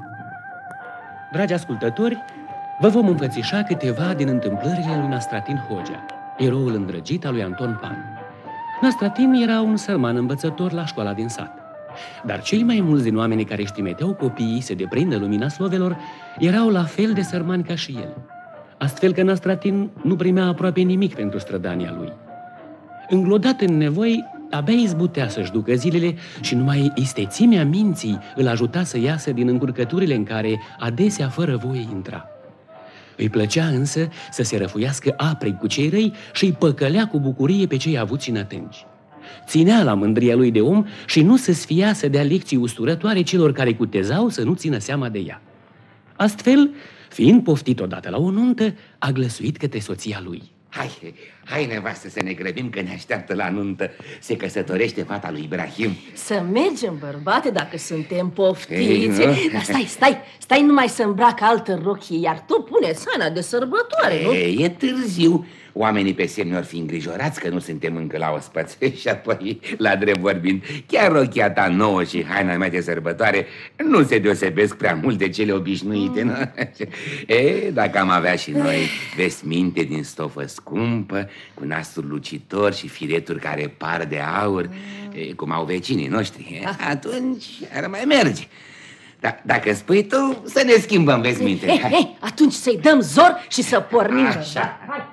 Dragi ascultători, vă vom înfățișa câteva din întâmplările lui Nastratin Hogea, eroul îndrăgit al lui Anton Pan. Nastratin era un sărman învățător la școala din sat. Dar cei mai mulți din oamenii care își trimiteau copiii să deprindă lumina slovelor erau la fel de sărmani ca și el. Astfel că Nastratin nu primea aproape nimic pentru strădania lui. Înglodat în nevoi, abia izbutea să-și ducă zilele și numai istețimea minții îl ajuta să iasă din încurcăturile în care adesea fără voie intra. Îi plăcea însă să se răfuiască aprig cu cei răi și îi păcălea cu bucurie pe cei avuți și nătângi. Ținea la mândria lui de om și nu se sfia să dea lecții usturătoare celor care cutezau să nu țină seama de ea. Astfel, fiind poftit odată la o nuntă, a glăsuit către soția lui. Hai, nevastă, să ne grăbim că ne așteaptă la nuntă. Se căsătorește fata lui Ibrahim. Să mergem, bărbate, dacă suntem poftiți. Dar stai numai să îmbracă altă rochie, iar tu pune sana de sărbătoare, nu? E târziu. Oamenii pe semne or fi îngrijorați că nu suntem încă la ospăț. Și apoi, la drept vorbind, chiar rochia ta nouă și haina mea de sărbătoare nu se deosebesc prea mult de cele obișnuite, nu? Dacă am avea și noi vesminte din stofă scumpă, cu nasturi lucitori și fireturi care par de aur, cum au vecinii noștri, atunci ar mai merge. Dacă spui tu, să ne schimbăm vesmintele. Atunci să-i dăm zor și să pornim. Așa. Hai.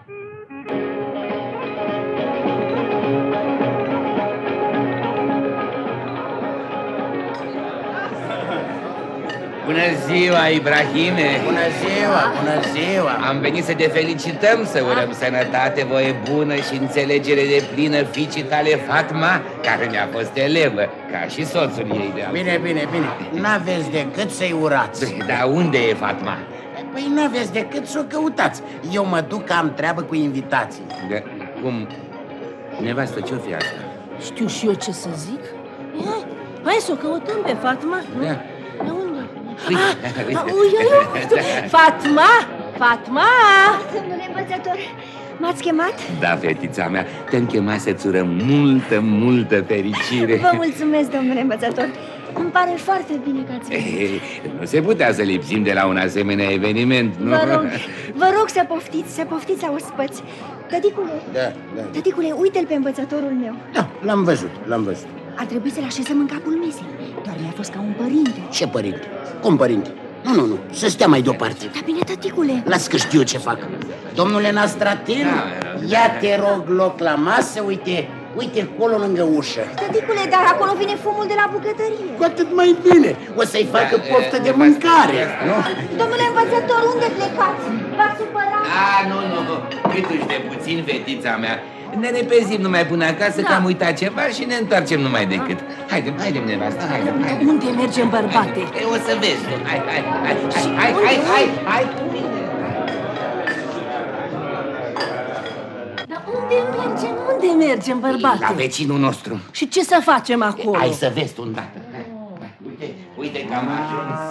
Bună ziua, Ibrahime! Bună ziua, bună ziua! Am venit să te felicităm, să urăm sănătate, voie bună și înțelegere de plină fiicii tale, Fatma, care mi-a fost elevă, ca și soțul ei de altfel. Bine, n-aveți decât să-i urați. Dar unde e Fatma? Păi n-aveți decât să o căutați. Eu mă duc că am treabă cu invitații. Cum? Nevastă, ce-o fi asta? Știu și eu ce să zic. Hai să o căutăm pe Fatma, nu? Da. Fatma! Domnule învățător, m-ați chemat? Da, fetița mea, te-am chemat să-ți urăm multă fericire. Vă mulțumesc, domnule învățător. Îmi pare foarte bine că ați venit. Nu se putea să lipsim de la un asemenea eveniment, nu? Vă rog să poftiți a ospăți. Tăticule, tăticule, uite-l pe învățătorul meu. Da, l-am văzut. Ar trebui să-l așezăm în capul mesei. Doar mi-a fost ca un părinte. Ce părinte? Cum părinte? Nu, să stea mai deoparte. Da bine, tăticule. Las că știu ce fac. Domnule Nastratin, ia te rog loc la masă, uite acolo lângă ușă. Tăticule, dar acolo vine fumul de la bucătărie. Cu atât mai bine, o să-i facă poftă de mâncare, nu? Domnule învățător, unde plecați? V-ați supărat? Nu, câtuși de puțin, fetița mea. Ne repezim numai până acasă, că am uitat ceva și ne întoarcem numai decât. Haidem, nevastă, haidem. Unde mergem, bărbate? O să vezi tu, hai. Dar unde mergem, bărbate? La vecinul nostru. Și ce să facem acolo? Hai să vezi tu îndată. Uite că am ajuns.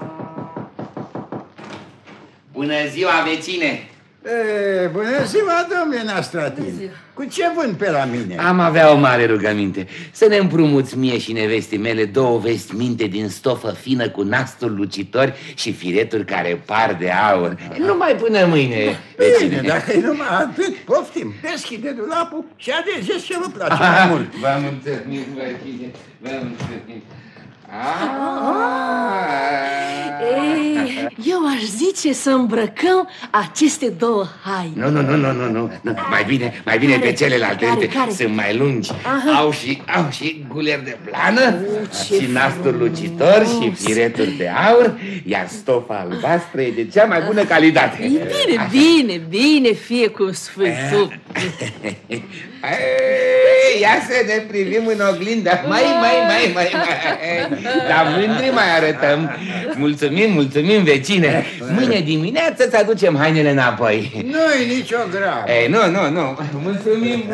Bună ziua, vecine! Bună ziua, domnule Nastratin. Cu ce vând pe la mine? Am avea o mare rugăminte. Să ne împrumuți mie și nevestii mele 2 vestminte din stofă fină cu nasturi lucitori și fireturi care par de aur. Numai până mâine, Bine, dacă e numai atât, poftim. Deschide dulapul și alegeți ce vă place mai mult. Vă mulțumim, vecine, vă mulțumim. Eu aș zice să îmbrăcăm aceste 2 haine. Nu. Mai bine pe celelalte. Care? Sunt mai lungi. Au și guleri de blană și nasturi lucitori și fireturi de aur, iar stofa albastră e de cea mai bună calitate. Bine, fie cu sfântul. Ia să ne privim în oglindă. Mai. Dar mândri mai arătăm. Mulțumim, vecine. Mâine dimineață îți aducem hainele înapoi. Nu-i nicio gravă. Nu. Mulțumim.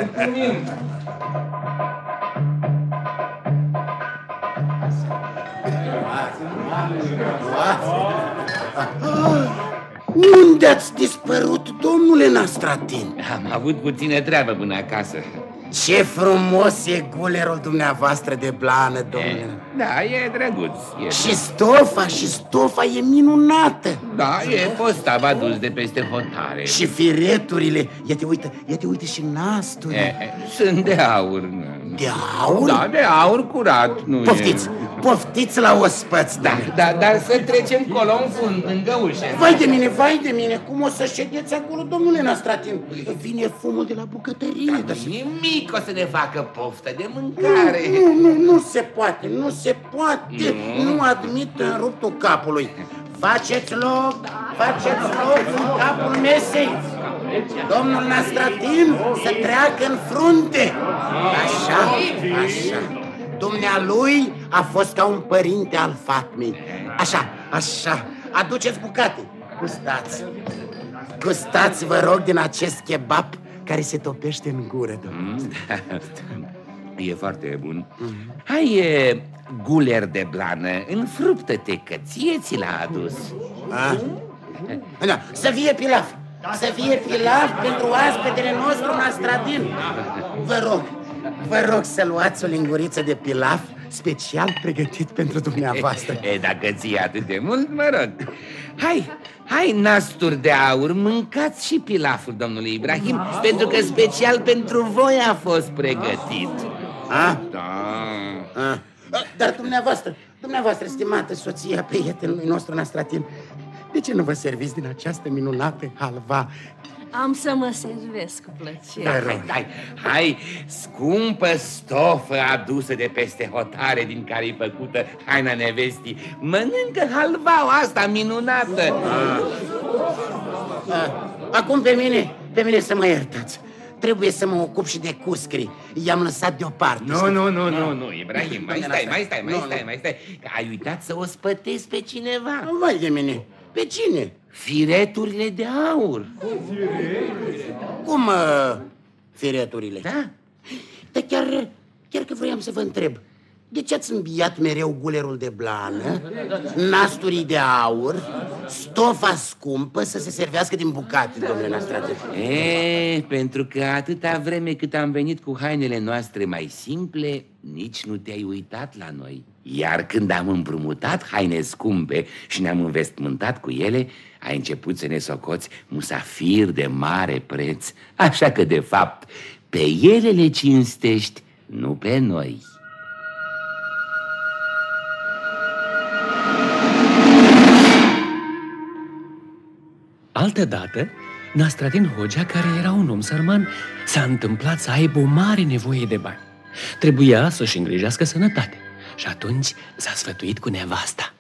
Unde ați dispărut, domnule Nastratin? Am avut puțină treabă până acasă. Ce frumos e gulerul dumneavoastră de blană, domnule. Da, e drăguț. Și stofa e minunată. Da, e postav adus de peste hotare. Și fireturile, ia te uite și nasturile. Sunt de aur. De aur? Da, de aur curat. Poftiți la ospăți. Da, dar să trecem colo în fund, lângă ușă. Vai de mine, cum o să ședeți acolo, domnule Nastratin? Vine fumul de la bucătărie. Nimic o să ne facă poftă de mâncare. Nu se poate. Nu admit în ruptul capului. Faceți loc în capul mesei. Domnul Nastratin să treacă în frunte. Așa. Dumnealui a fost ca un părinte al Fatmei. Așa. Aduceți bucate. Gustați, vă rog, din acest kebab care se topește în gură, domnule. E foarte bun. Hai, guler de blană, înfruptă-te, că ție l-a adus. Da, să fie pilaf. Să fie pilaf pentru oaspetele nostru Nastratin. Vă rog să luați o linguriță de pilaf special pregătit pentru dumneavoastră. Dacă ție atât de mult, mă rog. Hai, nasturi de aur, mâncați și pilaful, domnule Ibrahim, pentru că special pentru voi a fost pregătit. Da. Dar dumneavoastră, stimată soția prietenului nostru Nastratin, de ce nu vă serviți din această minunată halva? Am să mă servesc cu plăcere. Hai, scumpă stofă adusă de peste hotare din care e făcută haina nevestii. Mănâncă halvaua asta minunată. Acum pe mine să mă iertați. Trebuie să mă ocup și de cuscri. I-am lăsat deoparte. Nu, Ibrahim, mai stai. Că ai uitat să o spătezi pe cineva. Vai de mine, pe cine? Fireturile de aur. Cum, fireturile? Da. Dar chiar că vroiam să vă întreb, de ce ați îmbiat mereu gulerul de blană, nasturii de aur, stofa scumpă să se servească din bucate, domnule Nastratin? Pentru că atâta vreme cât am venit cu hainele noastre mai simple, nici nu te-ai uitat la noi. Iar când am împrumutat haine scumpe și ne-am învestmântat cu ele, ai început să ne socoți musafiri de mare preț. Așa că, de fapt, pe ele le cinstești, nu pe noi. Altădată, Nastratin Hogea, care era un om sărman, s-a întâmplat să aibă o mare nevoie de bani. Trebuia să-și îngrijească sănătate și atunci s-a sfătuit cu nevasta.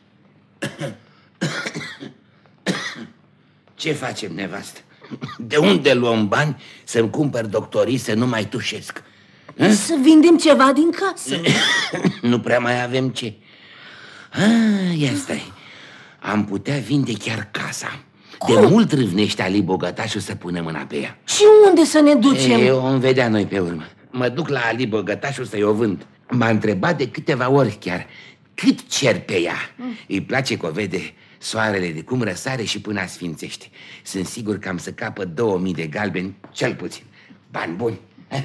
Ce facem, nevastă? De unde luăm bani să-mi cumpăr doctorii să nu mai tușesc? Să vindem ceva din casă. Nu prea mai avem ce. Ia stai. Am putea vinde chiar casa. De mult râvnește Ali Bogătașul să pună mâna pe ea. Și unde să ne ducem? O vedea noi pe urmă. Mă duc la Ali Bogătașul să-i o vând. M-a întrebat de câteva ori chiar cât cer pe ea. Îi place că o vede soarele de cum răsare și până asfințește. Sunt sigur că am să capăt 2000 de galbeni, cel puțin. Bani buni.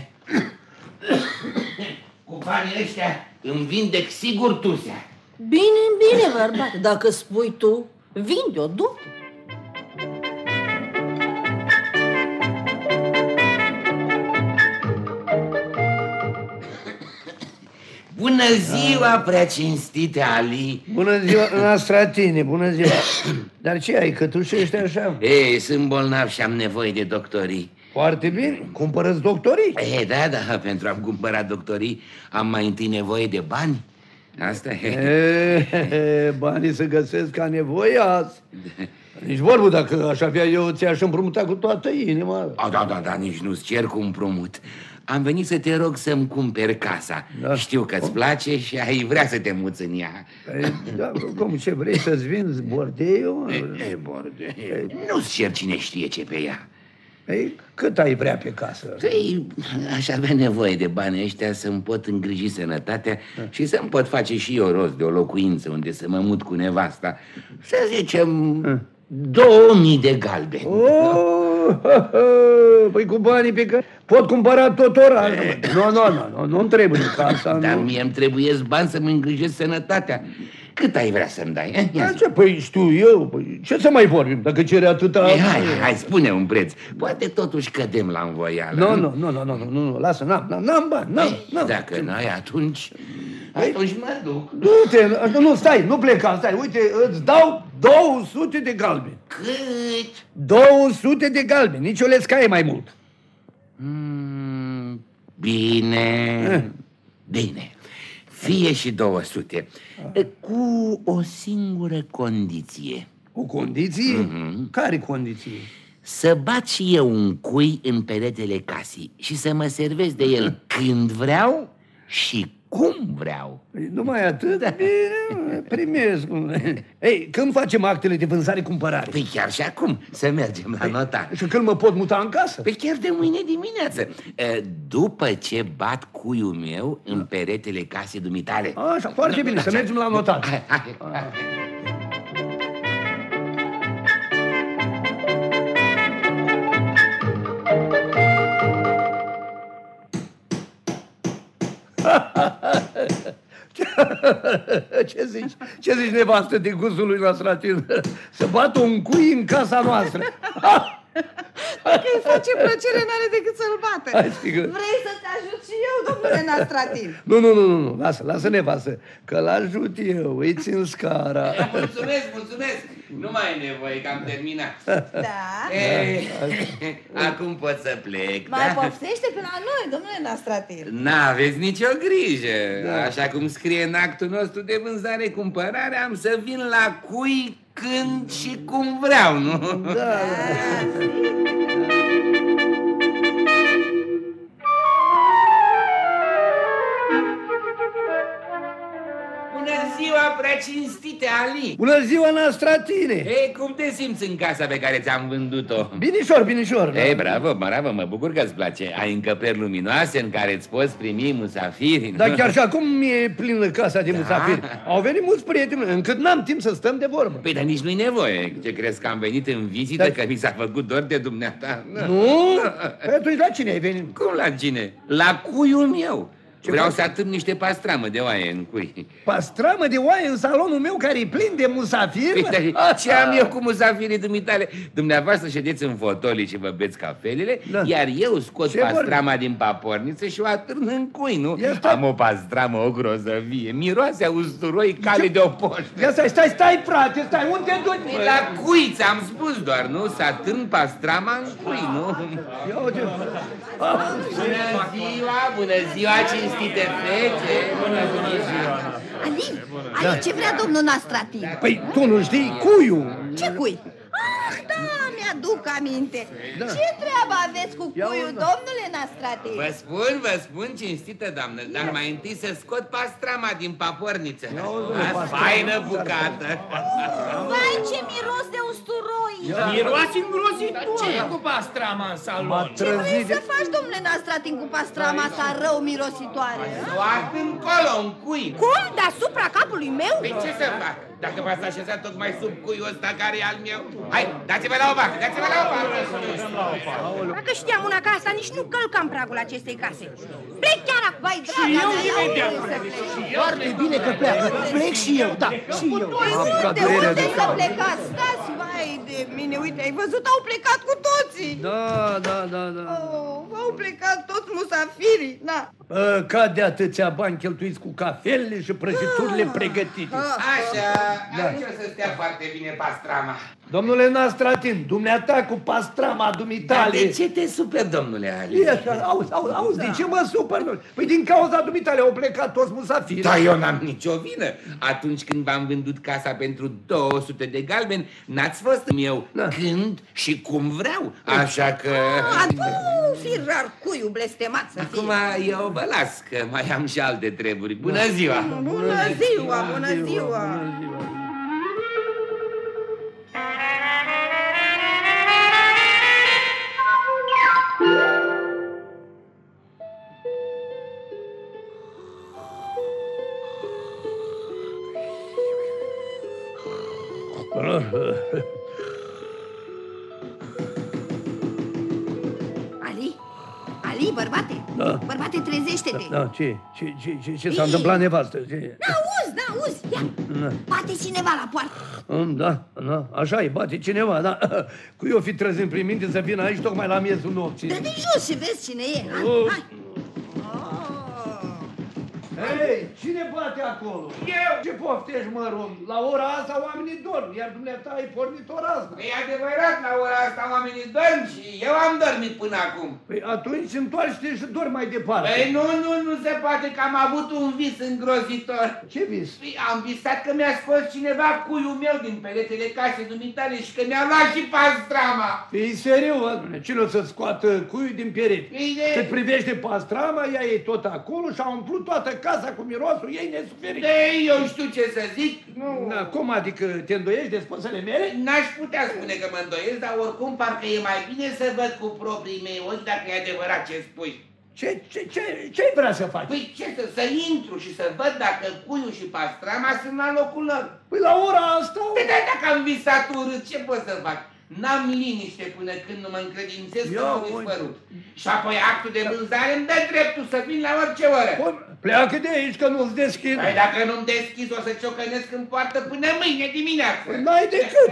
Cu banii ăștia îmi vindec sigur tusea. Bine, bărbate, dacă spui tu, vinde-o, du-te. Bună ziua, prea cinstite Ali. Bună ziua, Nastratine, bună ziua. Dar ce ai, cătușești așa? Sunt bolnav și am nevoie de doctorii. Foarte bine, cumpărăți doctorii? Da, pentru a-mi cumpăra doctorii am mai întâi nevoie de bani. Asta e. Banii se găsesc ca nevoie azi. Nici vorbă, dacă aș avea eu, ți-aș împrumuta cu toată inima. Da, nici nu-ți cer cu împrumut. Am venit să te rog să-mi cumperi casa. Da. Știu că-ți place și ai vrea să te muți în ea. Da, cum, ce vrei să-ți vinzi bordeiul? Bordeiul. Nu-ți cer cine știe ce pe ea. Cât ai vrea pe casă? Aș avea nevoie de banii ăștia să-mi pot îngriji sănătatea și să-mi pot face și eu rost de o locuință unde să mă mut cu nevasta. Să zicem 2000 de galbeni. Păi cu banii pe care pot cumpăra tot orașul. Nu-mi trebuie casa. Dar mie îmi trebuiesc bani să-mi îngrijesc sănătatea. Cât ai vrea să-mi dai? Păi știu eu, păi, ce să mai vorbim dacă cere atâta... Hai, spune un preț. Poate totuși cădem la învoială. Nu, lasă, n-am bani, n-am. Dacă n-ai, atunci mă duc. Du-te, nu, stai, nu pleca, stai, uite, îți dau 200 de galbeni. Cât? 200 de galbeni, nici o lescaie mai mult. Bine. Fie și 200. Cu o singură condiție. O condiție? Care condiție? Să bat și eu un cui în peretele casei și să mă servesc de el când vreau și cum vreau. Numai atât? Bine, primesc. Ei, când facem actele de vânzare-cumpărare? Păi chiar și acum, să mergem la notar. Și când mă pot muta în casă? Păi chiar de mâine dimineață. După ce bat cuiul meu în peretele casei dumitale. Așa, foarte bine, să mergem la notar. Hai. Ce zici, nevastă de gustul lui Nastratin? Să bată un cui în casa noastră. Dacă îi face plăcere, n-are decât să-l bată. Vrei să te ajut și eu, domnule Nastratin? Nu, lasă nevastă, că l-ajut eu, îi țin scara. Mulțumesc. Nu mai e nevoie, că am terminat. Da? Acum pot să plec. Mai poftește pe la noi, domnule Nastratin. N-aveți nicio grijă. Așa cum scrie în actul nostru de vânzare-cumpărare, am să vin la cui când și cum vreau, nu? Da. Bună ziua, preacinstite Ali! Bună ziua, Nastratine! Ei, cum te simți în casa pe care ți-am vândut-o? Binișor. Ei, bravo, mă bucur că îți place. Ai încăperi luminoase în care îți poți primi musafiri. Dar chiar și acum e plină casa de musafiri. Au venit mulți prieteni, încât n-am timp să stăm de vorbă. Păi, dar nici nu-i nevoie. Ce crezi că am venit în vizită, că mi s-a făcut dor de dumneata? Nu? Păi atunci la cine ai venit? Cum la cine? La cuiul meu. Vreau să atârn niște pastramă de oaie în cui. Pastramă de oaie în salonul meu care e plin de musafiri? Ce am eu cu musafirii dumitale? Dumneavoastră ședeți în fotolii și vă beți cafelele, iar eu scot pastrama din paporniță și o atârn în cui, nu? Am o pastramă, o grozăvie, miroase a usturoi, cale de opoștă. Stai, frate, unde te duci? La cui, ți-am spus doar, nu? Să atârn pastrama în cui, nu? Bună ziua, cinstite fete! Bună ziua! Ali, ce vrea domnul Nastratin? Păi, tu nu știi? Cuiul! Ce cui? Ah, da, mi-aduc aminte. Ce treabă aveți cu cuiul, domnule Nastratin? Vă spun, cinstită doamnă, dar mai întâi să scot pastrama din paporniță. Faină bucată! Vai, ce miros de usturoi! Miroase îngrozitor! Ce e cu pastrama în salon? Ce vrei să faci, domnule Nastratin, cu pastrama asta rău mirositoare? O atârn încolo, în cui. Cum? Deasupra capului meu? Păi ce să fac? Dacă v-ați așezat tocmai sub cuiul ăsta care e al meu? Hai, dați-vă la o parte, dați-vă la o parte! Dacă știam una ca asta, nici nu călcam pragul acestei case. Plec chiar acum, vai, draga mea, Foarte bine că pleacă, plec și eu, da, și eu. De unde să plecați? Stați, vai de mine, uite, ai văzut, au plecat cu toții. Da. Au plecat toți musafirii, na. Ca de atâția bani cheltuiți cu cafelele și prăjiturile pregătite. Așa, aici o să stea foarte bine pastrama. Domnule Nastratin, dumneata cu pastrama dumitale... Dar de ce te superi, domnule Ali? Auzi, de ce mă supăr? Păi din cauza dumitale au plecat toți musafirii. Da, eu n-am nicio vină. Atunci când v-am vândut casa pentru 200 de galbeni, n-ați fost eu când și cum vreau. Așa că... Firar cuiu blestemat să fie. Acum eu vă las, că mai am și alte treburi. Bună ziua! Bună ziua! bărbate? Da. Bărbate, trezește-te. Da, ce s-a întâmplat, nevastă? N-auzi, ia. Bate cineva la poartă. Da, așa e, bate cineva, da. Cui o fi trăzând prin minte să vină aici tocmai la miezul nopții? Dă de jos și vezi cine e. Hai. Hei, cine bate acolo? Eu! Ce poftești, mă rog? La ora asta oamenii dorm, iar dumneata ai pornit ora asta. E adevărat, la ora asta oamenii dorm și eu am dormit până acum. Păi atunci întoarce-te și dormi mai departe. Păi nu se poate că am avut un vis îngrozitor. Ce vis? Păi, am visat că mi-a scos cineva cuiul meu din peretele casei dumitale și că mi-a luat și pastrama. Fii serios, mă, cine o să scoată cuiul din perete? Cât privește pastrama, ea e tot acolo și a umplut toată casa cu mirosul ei nesuferit. Eu știu ce să zic. Nu. Da, cum adică te îndoiești de spăsele mele? N-aș putea spune că mă îndoiesc, dar oricum parcă e mai bine să văd cu proprii mei ochi dacă e adevărat ce spui. Ce-ai vrea să faci? Păi ce să intru și să văd dacă cuiul și pastrama sunt la locul lor. Păi la ora asta... Păi dacă am visat urât, ce pot să fac? N-am liniște până când nu mă încredințez că m-au dispărut. Și apoi actul de vânzare îmi dă dreptul să vin la orice oră. Pleacă de aici că nu-ți deschid. Păi dacă nu-mi deschizi o să ciocănesc în poartă până mâine dimineață. N-ai decât.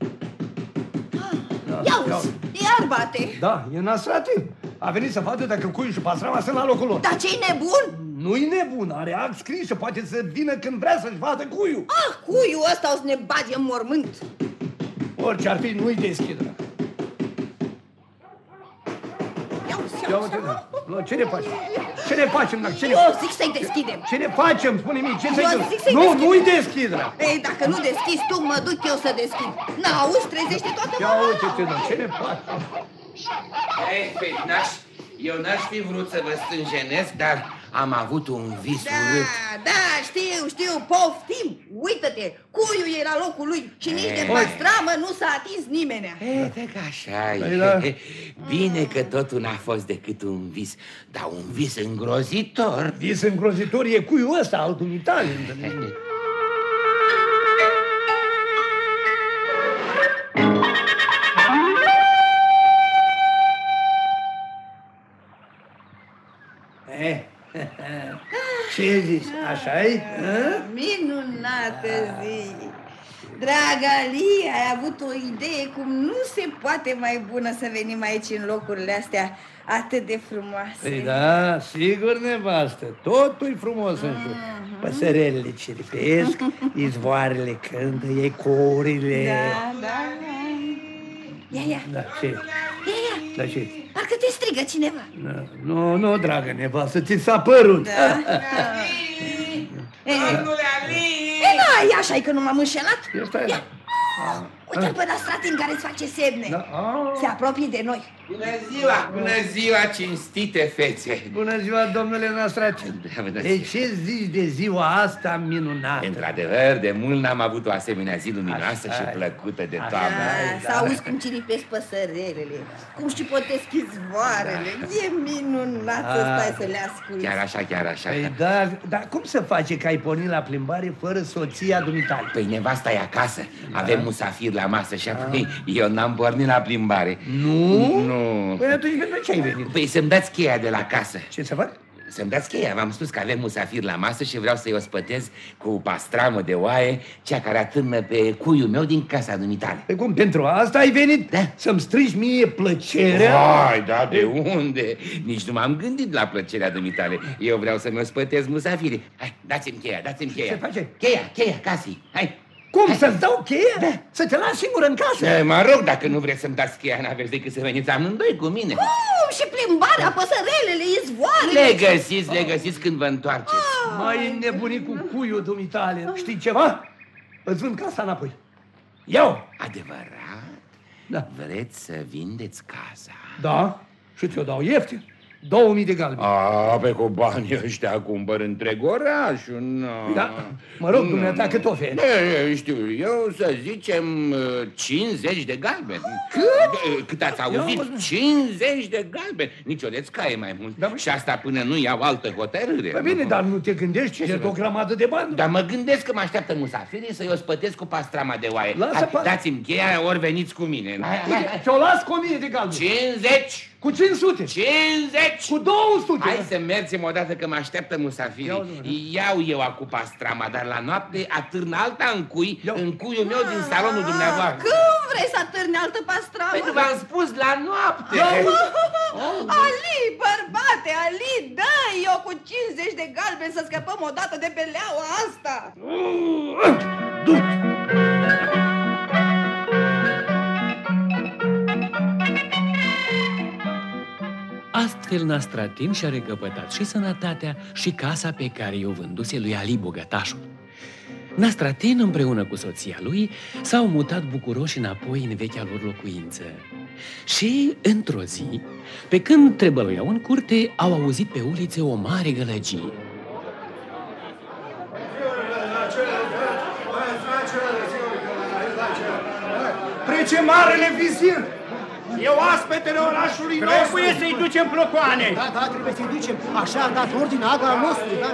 Ia-uzi, iar bate. Da, e Nastratin. A venit să vadă dacă cuiul și pastrama sunt la locul lor. Dar ce-i nebun? Nu-i nebun, are act scris și poate să vină când vrea să-și vadă cuiul. Cuiul ăsta o să ne bage în mormânt. Orice ar fi, nu-i deschidă. Ia uite, ce ne facem? Ce ne facem, dacă? Eu zic să-i deschidem. Ce ne facem? Spune-mi, ce să-i deschidem? Nu-i deschidă. Ei, dacă nu deschizi tu, mă duc eu să deschid. N-auzi, trezește toată Ia uite-te, ce ne facem? Ei, petnaș, eu n-aș fi vrut să vă stânjenesc, dar am avut un vis urât. Da, știu, poftim. Uită-te, cuiul e la locul lui și nici de pastramă nu s-a atins nimenea. Că așa e. Bine că totul n-a fost decât un vis, dar un vis îngrozitor. Vis îngrozitor e cuiul ăsta al dumitale. Ce zici? Așa-i? Minunată zi! Draga Lia, ai avut o idee cum nu se poate mai bună să venim aici în locurile astea atât de frumoase. Păi da, sigur, nevastă, totul-i frumos în jur. Păsărelele ciripesc, izvoarele cântă, ecorile. Da. Ia. Da, ce? Da, ce? Parcă te strigă cineva. Nu, dragă nevastă, ți s-a părut. Da. N-ai, așa-i că nu m-am înșelat. Ia. Uite-l pe Nastratin care îți face semne. Se apropie de noi. Bună ziua, cinstite fețe. Bună ziua, domnule Nastratin. De ce zici de ziua asta minunată? Într-adevăr, de mult n-am avut o asemenea zi luminoasă și plăcută de toamnă. Să auzi cum ciripesc păsărelele, cum șipotesc izvoarele. E minunat să stai să le asculti. Chiar așa. Păi dar cum se face că ai pornit la plimbare fără soția dumitale? Păi nevasta e acasă, avem musafir la masă și apoi eu n-am pornit la plimbare. Nu? Păi atunci pentru ce ai venit? Păi să-mi dați cheia de la casă. Ce să fac? Să-mi dați cheia, v-am spus că avem musafir la masă și vreau să-i ospătez cu pastramă de oaie, cea care atârnă pe cuiul meu din casa dumitale. Păi cum, pentru asta ai venit? Da. Să-mi strici mie plăcerea? Hai, da, de unde? Nici nu m-am gândit la plăcerea dumitale. Eu vreau să-mi ospătez musafirii. Hai, dați-mi cheia. Ce face? Cheia casei, hai. Cum, să-ți dau cheia? Da. Să te las singur în casă? Mă rog, dacă nu vreți să-mi dați cheia, n-aveți decât să veniți amândoi cu mine. Și plimbarea, păsărelele, izvoarele. Le găsiți când vă întoarceți. Mai nebunit cu cuiul dumitale. Știi ceva? Îți vând casa înapoi. Iau! Adevărat? Da. Vreți să vindeți casa? Da, și ți-o dau ieftin. 2000 de galbeni. Pe cu banii ăștia cumpăr întreg orașul. Da, mă rog, dumneata, cât oferi? Știu, eu să zicem 50 de galbeni. Cât ați auzit? 50 de galbeni. Nici o de-ți caie mai mult. Da, și asta până nu iau altă hotărâre. Păi bine, dar nu te gândești ce e o grămadă de bani? Dar mă gândesc că mă așteaptă musafirii să-i ospătesc cu pastrama de oaie. Dați-mi cheia, ori veniți cu mine. Ți-o las cu 1000 de galbeni. 50! Cu 500. 50! Cu 200. Hai să mergem odată că mă așteaptă musafirii. Iau eu acum pastrama, dar la noapte atârn alta în cuiul meu din salonul dumneavoastră. Cum vrei să atârni altă pastramă? Pentru v-am spus la noapte. Ali, bărbate, Ali, dă eu cu 50 de galbeni să scăpăm odată de beleaua asta. Astfel Nastratin și-a recăpătat și sănătatea și casa pe care i-o vânduse lui Ali bogătașul. Nastratin împreună cu soția lui s-au mutat bucuroși înapoi în vechea lor locuință. Și, într-o zi, pe când trebăluiau în curte, au auzit pe ulițe o mare gălăgie. Trece marele vizir! E oaspetele orașului nostru! Trebuie să-i ducem plocoane! Da, trebuie să-i ducem. Așa a dat ordine aga nostru, da?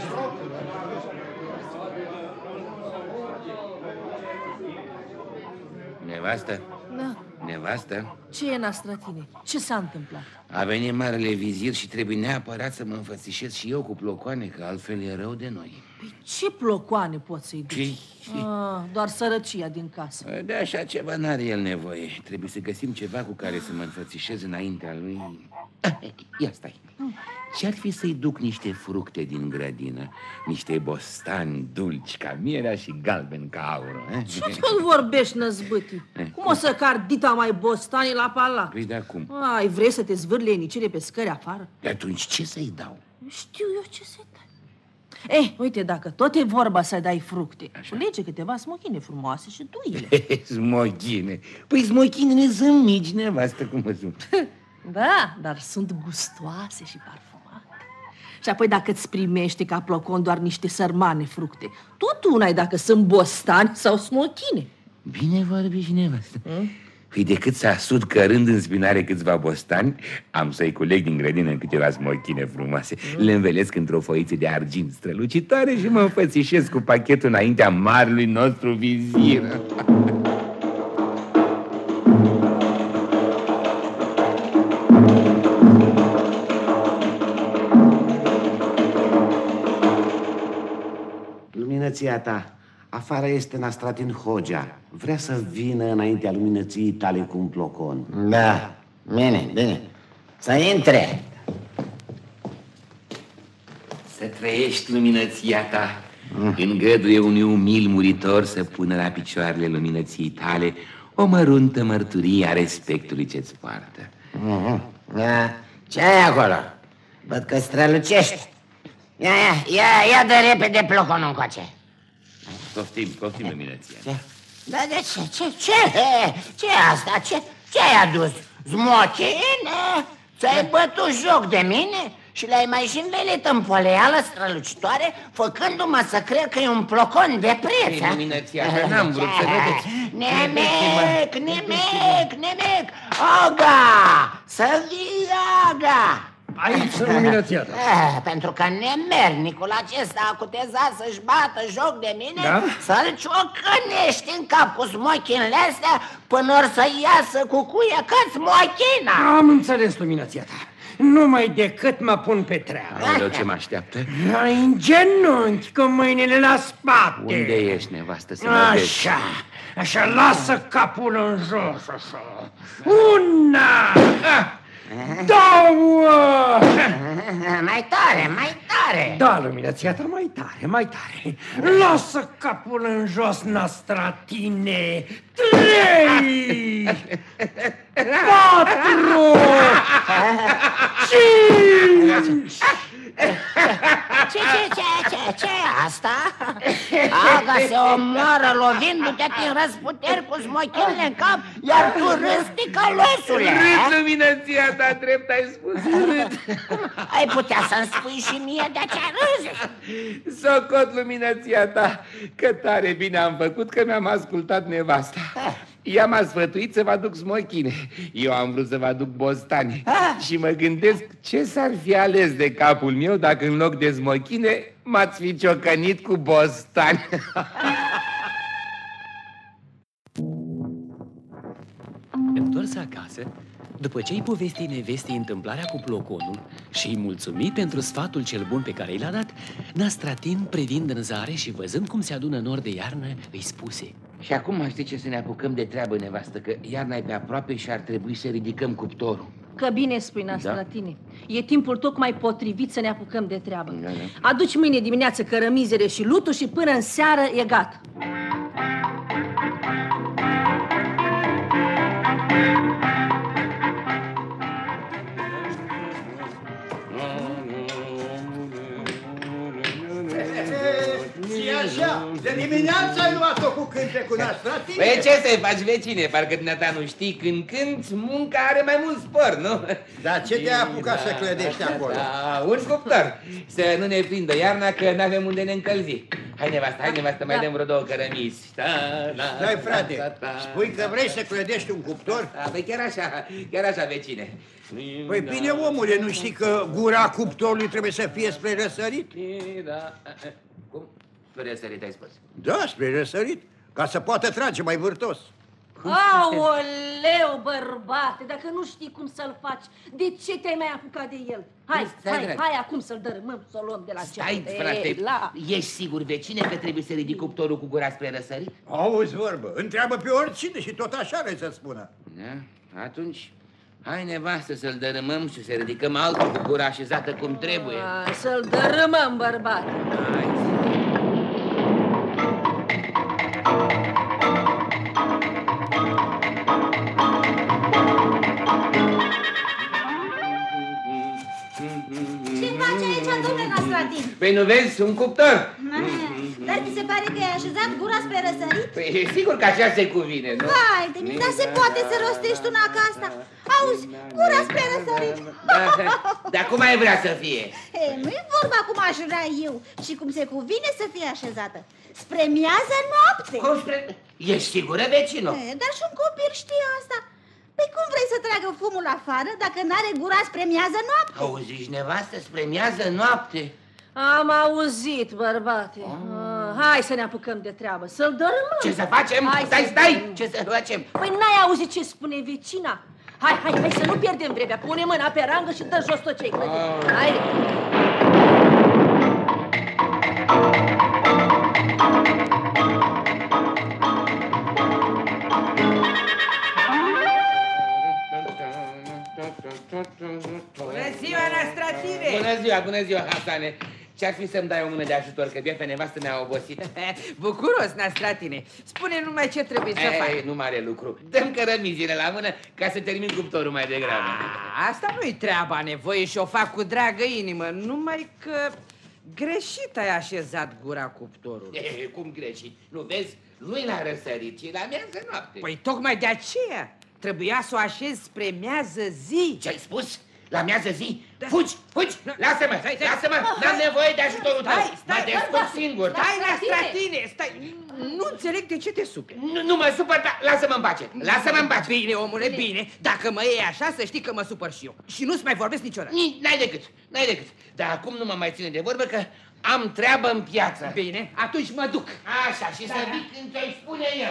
Nevastă? Da. Nevastă? Ce e, Nastratine? Ce s-a întâmplat? A venit marele vizir și trebuie neapărat să mă înfățișez și eu cu plocoane, că altfel e rău de noi. Păi ce plocoane poți să-i duci? Doar sărăcia din casă. De așa ceva n-are el nevoie. Trebuie să găsim ceva cu care să mă înfățișez înaintea lui. Ia stai. Ce-ar fi să-i duc niște fructe din grădină? Niște bostani dulci ca mierea și galben ca aur. Ce tot vorbești, năzbâtii? Cum o să car dita mai bostanii la palat? Păi de acum. Ai, vrei să te zvârle nicele pe scări afară? De atunci ce să-i dau? Știu eu ce să-i dai. Uite, dacă tot e vorba să dai fructe, culege câteva smochine frumoase și du-i-le. Smochine? Păi smochinele sunt mici, nevastă, cum mă sunt. Da, dar sunt gustoase și parfumate. Și apoi dacă îți primește ca plocon doar niște sărmane fructe, tot una e dacă sunt bostani sau smochine. Bine vorbi, nevastă. Păi decât să asud cărând în spinare câțiva bostani, am să-i culeg din grădină în câteva smochine frumoase. Le învelesc într-o foiță de argint strălucitoare și mă înfățișez cu pachetul înaintea marelui nostru vizir. Luminăția ta, afară este Nastratin Hogea. Vrea să vină înaintea luminăției tale cu un plocon. Da, bine. Să intre. Să trăiești, luminăția ta. Îngăduie unui umil muritor să pună la picioarele luminăției tale o măruntă mărturie a respectului ce-ți poartă. Ce ai acolo? Văd că strălucești. Ia dă repede ploconul încoace. Poftim, luminăția. Da, de ce e asta? Ce ai adus? Smochine? Ți-ai bătut joc de mine? Și le-ai mai și învelit în poleală strălucitoare, făcându-mă să cred că e un plocon de preț. Luminăția, n-am vrut să vedeți. Nimic! Aga! Să vii, Aga! Aici sunt luminăția ta. Pentru că nemernicul acesta a cutezat să-și bată joc de mine, da? Să-l ciocănești în cap cu smochinele astea până or să iasă cu cuie ca smochina. Am înțeles, luminăția ta. Numai decât mă pun pe treabă. Aoleu, ce mă așteaptă? În genunchi, cu mâinile la spate. Unde ești, nevastă, să mă vezi? Așa, lasă capul în jos, așa. Una! Două! Mai tare! Da, luminăția ta, mai tare. Lasă capul în jos, Nastratine. 3! 4! 5! Ce e asta? Aga se omoară lovindu-te din răsputeri cu smochinile în cap, iar tu râzi, ticălosule. Râd, luminăția ta, drept ai spus, râd. Cum ai putea să-mi spui și mie de ce râzi? Socot, luminăția ta, că tare bine am făcut că mi-am ascultat nevasta. Ea m-a sfătuit să vă aduc smochine. Eu am vrut să vă aduc bostani. Și mă gândesc ce s-ar fi ales de capul meu dacă în loc de smochine m-ați fi ciocănit cu bostani. Întors acasă, După ce îi povesti nevestei întâmplarea cu ploconul și îi mulțumi pentru sfatul cel bun pe care i l-a dat, Nastratin, privind în zare și văzând cum se adună nori de iarnă, îi spuse: Și acum știi ce, să ne apucăm de treabă, nevastă, că iarna e pe aproape și ar trebui să ridicăm cuptorul. Că bine spui, Nastratine. Da? E timpul tocmai potrivit să ne apucăm de treabă. Aduci mâine dimineață cărămizele și lutul și până în seară e gata. Așa, de dimineață ai luat-o cu cântecul Nastratin. Păi ce să-i faci, vecine? Parcă dumneata nu știi, când cânti, munca are mai mult spor, nu? Dar ce te-a apucat să clădești acolo? Un cuptor, să nu ne prindă iarna, că n-avem unde ne încălzi. Hai, nevastă, mai dăm vreo 2 cărămizi. Stai, frate, spui că vrei să clădești un cuptor? Păi chiar așa, vecine. Păi bine, omule, nu știi că gura cuptorului trebuie să fie spre răsărit? Da. Cum? Spre răsărit ai spus? Da, spre răsărit, ca să poată trage mai vârtos. Aoleu, bărbate, dacă nu știi cum să-l faci, de ce te-ai mai apucat de el? Hai acum să-l dărâmăm, să-l luăm de la ce. Stai, frate, ești sigur, vecine, că trebuie să ridic cuptorul cu gura spre răsărit? Auzi vorbă, întreabă pe oricine și tot așa vrei să spună. Da, atunci... Hai, nevastă, să-l dărâmăm și să ridicăm altul cu gura așezată cum trebuie. Să-l dărâmăm, bărbate. Hai. Ce faci aici, domnule Nastratin? Păi nu vezi, un cuptor. Dar ți se pare că ai așezat gura spre răsărit? Păi sigur că așa se cuvine, nu? Hai de mine, dar se poate să rostești una ca asta. Auzi, gura spre răsărit. Dar cum ai vrea să fie? Nu e vorba cum aș vrea eu și cum se cuvine să fie așezată. Spre miază noapte. Cum spre... Ești sigură, vecino? Dar și un copil știe asta. Păi cum vrei să tragă fumul afară dacă n-are gura spre miază noapte? Auziși, nevastă, spre miază noapte? Am auzit, bărbate. Hai să ne apucăm de treabă, să-l dărâmăm. Ce să facem? Stai! Ce să facem? Păi n-ai auzit ce spune vecina? Hai să nu pierdem vremea. Pune mâna pe rangă și dă jos tot ce-ai clădit. Haide! Bună ziua, Nastratine! Bună ziua, Hasane! Ce-ar fi să-mi dai o mână de ajutor, că biata nevastă ne-a obosit? Bucuros, Nastratine! Spune numai ce trebuie să faci. Nu mare lucru. Dăm cărămizile la mână ca să termin cuptorul mai degrabă. Asta nu-i treaba nevoie și o fac cu dragă inimă, numai că greșit ai așezat gura cuptorului. Cum greșit? Nu vezi? Nu-i la răsărit, ci la miază noapte. Păi tocmai de aceea trebuia să o așezi spre miază zi. Ce-ai spus? La miază zi? Fugi! Lasă-mă! N-am nevoie de ajutorul tău! Mă descurc singur! Stai, Nastratine! Stai! Nu înțeleg de ce te superi. Nu mă supăr, dar lasă-mă în pace! Lasă-mă în pace! Bine, omule, bine! Dacă mă iei așa, să știi că mă supăr și eu. Și nu-ți mai vorbesc niciodată. N-ai decât! Dar acum nu mă mai ține de vorbă că am treabă în piață. Bine, atunci mă duc. Așa, și să vii când ți-o spune eu.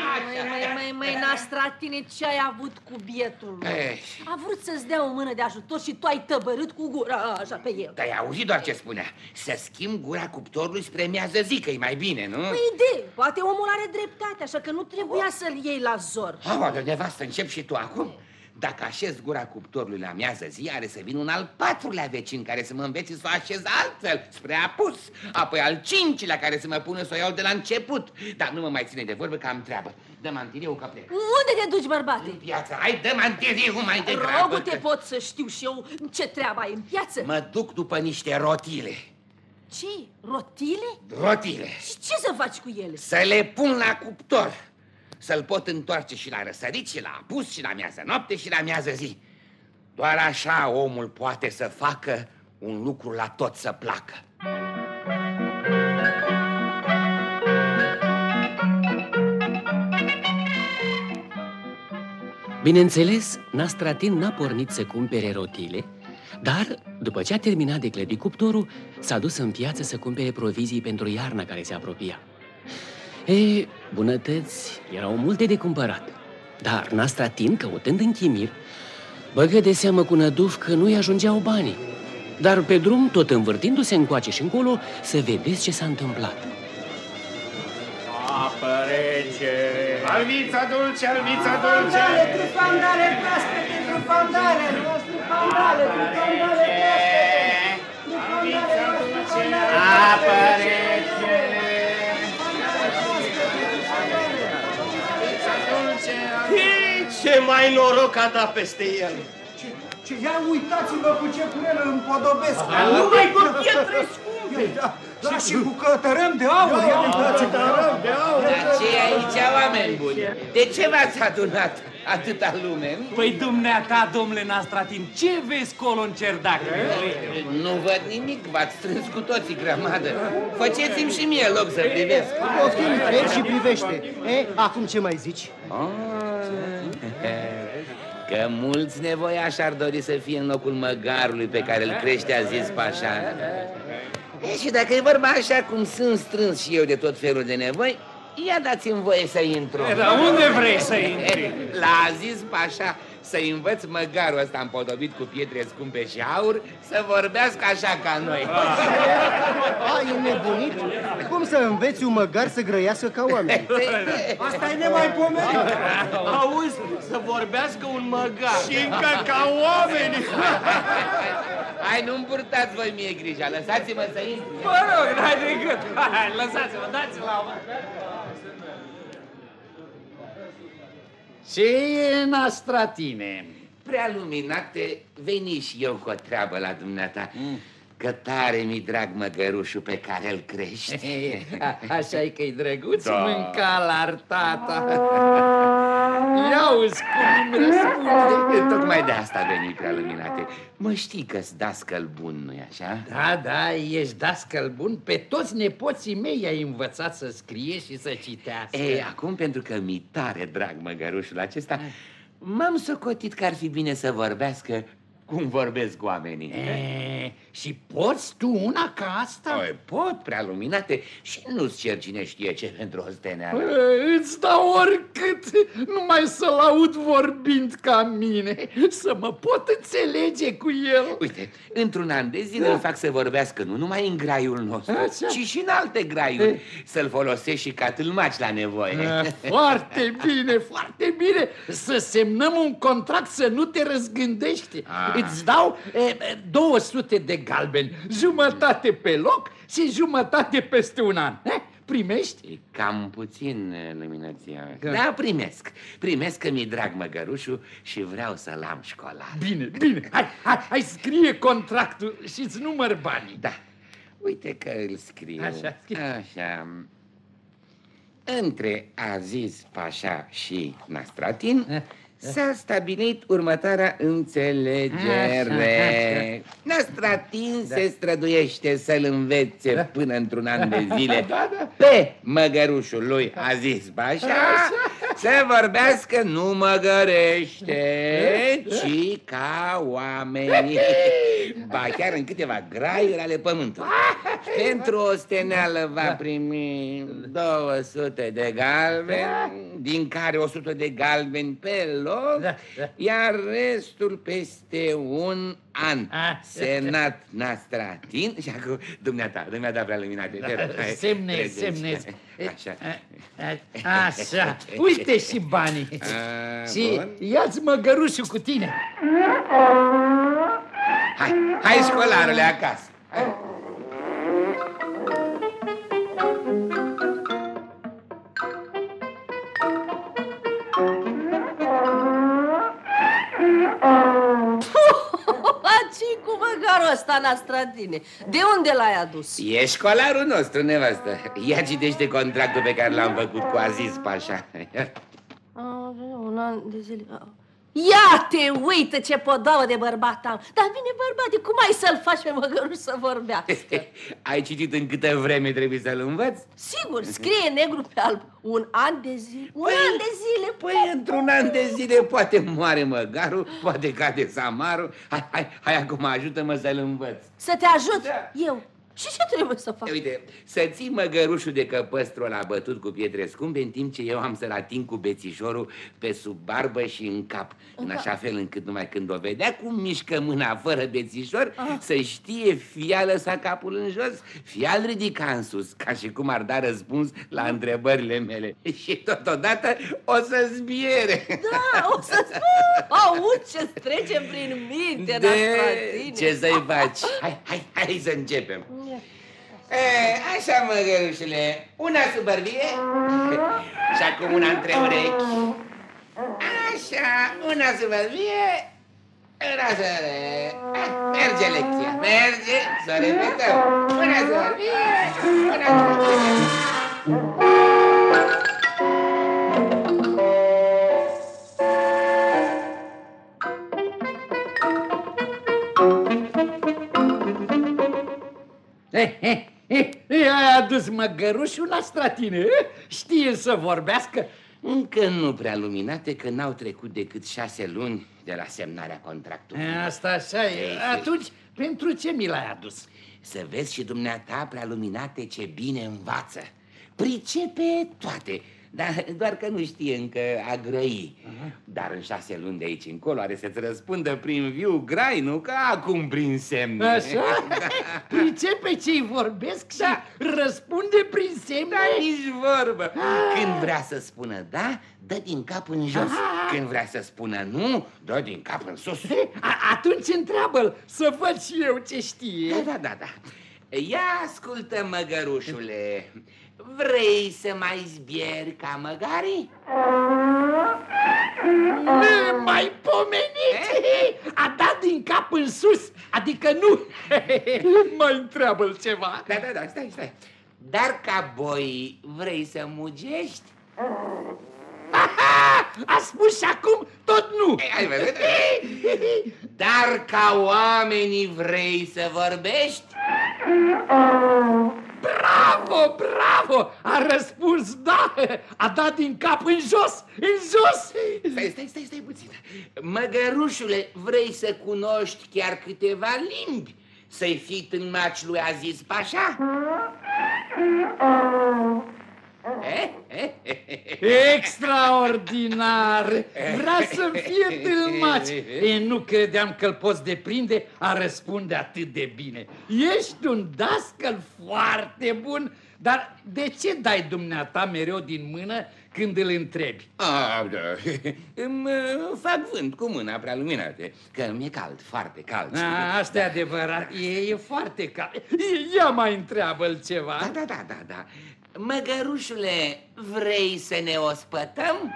Bine. Măi, Nastratine, ce ai avut cu bietul? A vrut să-ți dea o mână de ajutor și tu ai tăbărât cu gura așa pe el. Dar ai auzit doar ce spunea. Să schimb gura cuptorului spre miază zi, că e mai bine, nu? Păi poate omul are dreptate, așa că nu trebuia să-l iei la zor. Aoleu, nevastă, încep și tu acum? Dacă așez gura cuptorului la miază zi, are să vină un al 4-lea vecin care să mă învețe să o așez altfel, spre apus. Apoi al 5-lea care să mă pună să o iau de la început. Dar nu mă mai ține de vorbă că am treabă. Dă mantiliu că plec. Unde te duci, bărbate? În piață. Hai, dă mantiliu mai degrabă. Rogu-te, pot să știu și eu ce treabă ai în piață? Mă duc după niște rotile. Ce? Rotile? Rotile. Și ce să faci cu ele? Să le pun la cuptor. Să-l pot întoarce și la răsărit, și la apus, și la miază noapte, și la miază zi. Doar așa omul poate să facă un lucru la tot să placă. Bineînțeles, Nastratin n-a pornit să cumpere rotile, dar, după ce a terminat de clădit cuptorul, s-a dus în piață să cumpere provizii pentru iarna care se apropia. Bunătăți erau multe de cumpărat, dar Nastratin, căutând în chimir, Băgă de seamă cu năduf că nu-i ajungeau banii. Dar pe drum, tot învârtindu-se încoace și încolo, să vedeți ce s-a întâmplat. Apă rece! Albița dulce, albița dulce! Trufandale proaspete, trufandale, trufandale, trufandale proaspete, apă rece! Ce mai noroc a dat peste el! Ce ia uitați-vă cu ce curele împodobesc! Numai cu pietre scumpe! Da, și cu cătărăm de aur! Ia uitați-vă! De ce aici, oameni buni? De ce v-ați adunat atâta lume? Păi dumneata, domnule Nastratin, ce vezi colo în cerdac? Nu văd nimic, v-ați strâns cu toții grămadă. Faceți-mi și mie loc să privesc. Poftim, treci și privește. Acum ce mai zici? Că mulți nevoiași ar dori să fie în locul măgarului pe care îl crește Aziz Pașa. Și dacă e vorba așa cum sunt strâns și eu de tot felul de nevoi, ia dați-mi voie să intru. Dar unde vrei să intri? La Aziz Pașa, să-i învăț măgarul ăsta împodobit cu pietre scumpe și aur să vorbească așa ca noi. Ai nebunit? Cum să înveți un măgar să grăiască ca oameni? Asta e nemaipomenit. Auzi, să vorbească un măgar. Și încă ca oameni. Hai, nu-mi purtați voi mie grija, lăsați-mă să intru. Mă rog, n-ai decât. Hai, lăsați-mă, dați-mă la mă. Ce e, Nastratine? Prea luminate, veni și eu cu o treabă la dumneata. Că tare mi drag măgărușul pe care îl crești. Așa-i că-i drăguț, da. Mânca la tata. Ia-uzi cum îmi răspunde. Tocmai de asta veni, prea luminate. Mă știi că-s dascăl bun, nu-i așa? Da, da, ești dascăl bun. Pe toți nepoții mei ai învățat să scrie și să citească. Ei, acum, pentru că mi tare drag măgărușul acesta, m-am socotit că ar fi bine să vorbească cum vorbesc oamenii. Și poți tu una ca asta? Pot, prea luminate, și nu-ți cer cine știe ce pentru o steneală. Îți dau oricât, numai să-l aud vorbind ca mine, să mă pot înțelege cu el. Uite, într-un an de zile îl fac să vorbească nu numai în graiul nostru, ci și în alte graiuri, să-l folosești și ca tâlmaci la nevoie. Foarte bine, foarte bine. Să semnăm un contract să nu te răzgândești. Îți dau 200 de galbeni, jumătate pe loc și jumătate peste un an. Primești? E cam puțin, luminăția. Da, primesc. Primesc că mi-e drag măgărușul și vreau să-l am școlar. Bine, bine. Hai, scrie contractul și îți număr banii. Da. Uite că îl scriu. Așa, așa. Între Aziz Pașa și Nastratin s-a stabilit următoarea înțelegere. Nastratin se străduiește să-l învețe până într-un an de zile pe măgărușul lui Aziz Pașa să vorbească nu măgărește, ci ca oamenii. Ba chiar în câteva graiuri ale pământului. Pentru o steneală va primi 200 de galbeni, din care 100 de galbeni pe loc, iar restul peste un an. Semnat Nastratin. Și acum, dumneata prea luminate. Semnezi. Așa. Uite și banii. Și ia-ți măgărușul cu tine. Hai, școlarule, acasă. Hai. Ce-i cu măgarul ăsta, Nastratine? De unde l-ai adus? E școlarul nostru, nevastă. Ia citește contractul pe care l-am făcut cu Aziz Pașa. Un an de zile... Ia te uită ce podavă de bărbat am. Dar bine, bărbate, cum ai să-l faci pe măgăruș să vorbească? Ai citit în câtă vreme trebuie să-l învăț? Sigur, scrie negru pe alb. Un an de zile. Un an de zile. Păi, într-un an de zile poate moare măgarul, poate cade samarul. Hai, acum ajută-mă să-l învăț. Să te ajut? Da. Eu. Și ce trebuie să fac? Uite, să ții măgărușul de căpăstru ăla bătut cu pietre scumpe, în timp ce eu am să-l ating cu bețișorul pe sub barbă și în cap, în așa fel încât numai când o vedea cum mișcă mâna fără bețișor, să știe fie a lăsat capul în jos, fie a-l ridica în sus, ca și cum ar da răspuns la întrebările mele. Și totodată o să zbiere. Da, o să auzi ce trece prin minte, Nastratine. Ce să-i faci? Hai să începem. Așa, măgărușule, una sub bărbie și acum una între urechi. Așa, una sub bărbie, una sub bărbie. Merge lecția, merge, să o repetăm. Una sub bărbie, una sub bărbie. I-ai adus măgărușul Nastratine, știe să vorbească? Încă nu prea luminate, că n-au trecut decât 6 luni de la semnarea contractului. Asta așa e. Atunci, pentru ce mi l-ai adus? Să vezi și dumneata, prea luminate, ce bine învață. Pricepe toate, dar doar că nu știe încă a grăi. Dar în 6 luni de aici încolo are să-ți răspundă prin viu grai, nu ca acum prin semne. Așa? Pricepe ce-i vorbesc și răspunde prin semne? Da, nici vorbă. Când vrea să spună da, dă din cap în jos. Când vrea să spună nu, dă din cap în sus. Atunci întreabă-l să văd și eu ce știe. Da. Ia ascultă, măgărușule. Vrei să mai zbieri ca măgarii? Mai pomenit! A dat din cap în sus, adică nu. Mai întreabă-l ceva. Da, stai. Dar ca boi vrei să mugești? A spus și acum tot nu. Ai văzut? Dar ca oamenii vrei să vorbești? Bravo! A răspuns da! A dat din cap în jos! Stai puțin. Măgărușule, vrei să cunoști chiar câteva limbi? Să-i fii tâlmaci lui Aziz Pașa? Extraordinar! Vrea să-mi fie tâlmaci. Nu credeam că-l poți deprinde a răspunde atât de bine. Ești un dascăl foarte bun, dar de ce dai dumneata mereu din mână când îl întrebi? Îmi fac vânt cu mâna prea luminată, că mi-e cald, foarte cald. Asta e adevărat, e foarte cald. Ia mai întreabă-l ceva. Da. Măgărușule, vrei să ne ospătăm?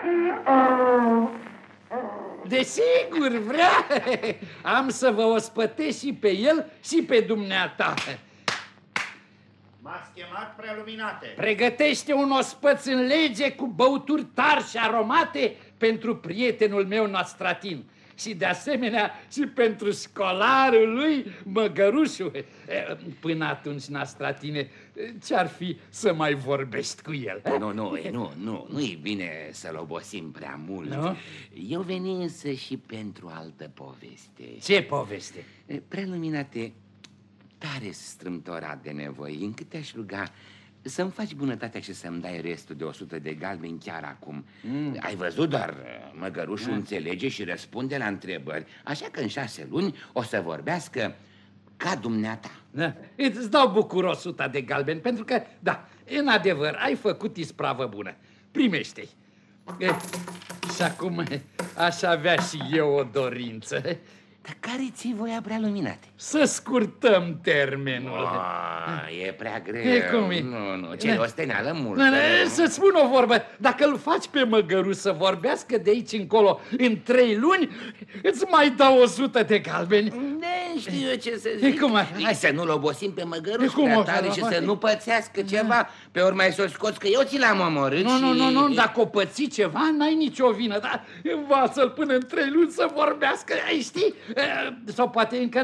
Desigur, vrea. Am să vă ospătesc și pe el și pe dumneata. M-ați chemat, preluminate. Pregătește un ospăț în lege cu băuturi tari și aromate pentru prietenul meu Nastratin. Și de asemenea și pentru școlarul lui, măgărușul. Până atunci, Nastratine, ce-ar fi să mai vorbești cu el? Nu e bine să-l obosim prea mult. Nu? Eu veni însă și pentru altă poveste. Ce poveste? Preluminate, tare strâmtorat de nevoi, încât te-aș ruga să-mi faci bunătatea și să-mi dai restul de 100 de galbeni chiar acum. Ai văzut, dar măgărușul înțelege și răspunde la întrebări, așa că în 6 luni o să vorbească ca dumneata. Îți dau bucuros 100 de galbeni, pentru că, da, în adevăr, ai făcut ispravă bună. Primește-i. Și acum aș avea și eu o dorință. Dar care ți-i voia, preluminate? Să scurtăm termenul. E prea greu. Cum e? Nu, ce osteneală multă. Să-ți spun o vorbă, dacă îl faci pe măgăruș să vorbească de aici încolo în 3 luni, îți mai dau 100 de galbeni. Știu eu ce să zic. Hai să nu-l obosim pe măgăruș prea tare și să nu pățească ceva. Pe urmă ai să o scoți că eu ți l-am omorât. Nu, dacă o păți ceva, n-ai nicio vină, dar învață-l până în 3 luni să vorbească, știi? Sau poate încă n-ai aflat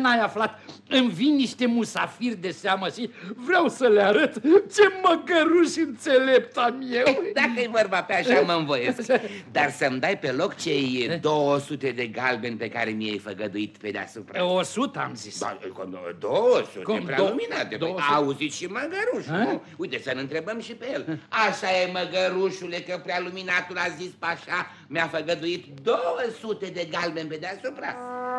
sat îmi vin niște musafiri de seamă și vreau să le arăt ce măgăruș înțelept am eu. Dacă-i vorba pe așa, mă învoiesc. Dar să-mi dai pe loc cei 200 de galbeni pe care mi-ai făgăduit pe deasupra. 100 am zis. 200, prea luminate. Auziți și măgărușul. Uite, să-l întrebăm și pe el. Așa e, măgărușule, că prea luminatul a zis pașa, mi-a făgăduit 200 de galbeni pe deasupra.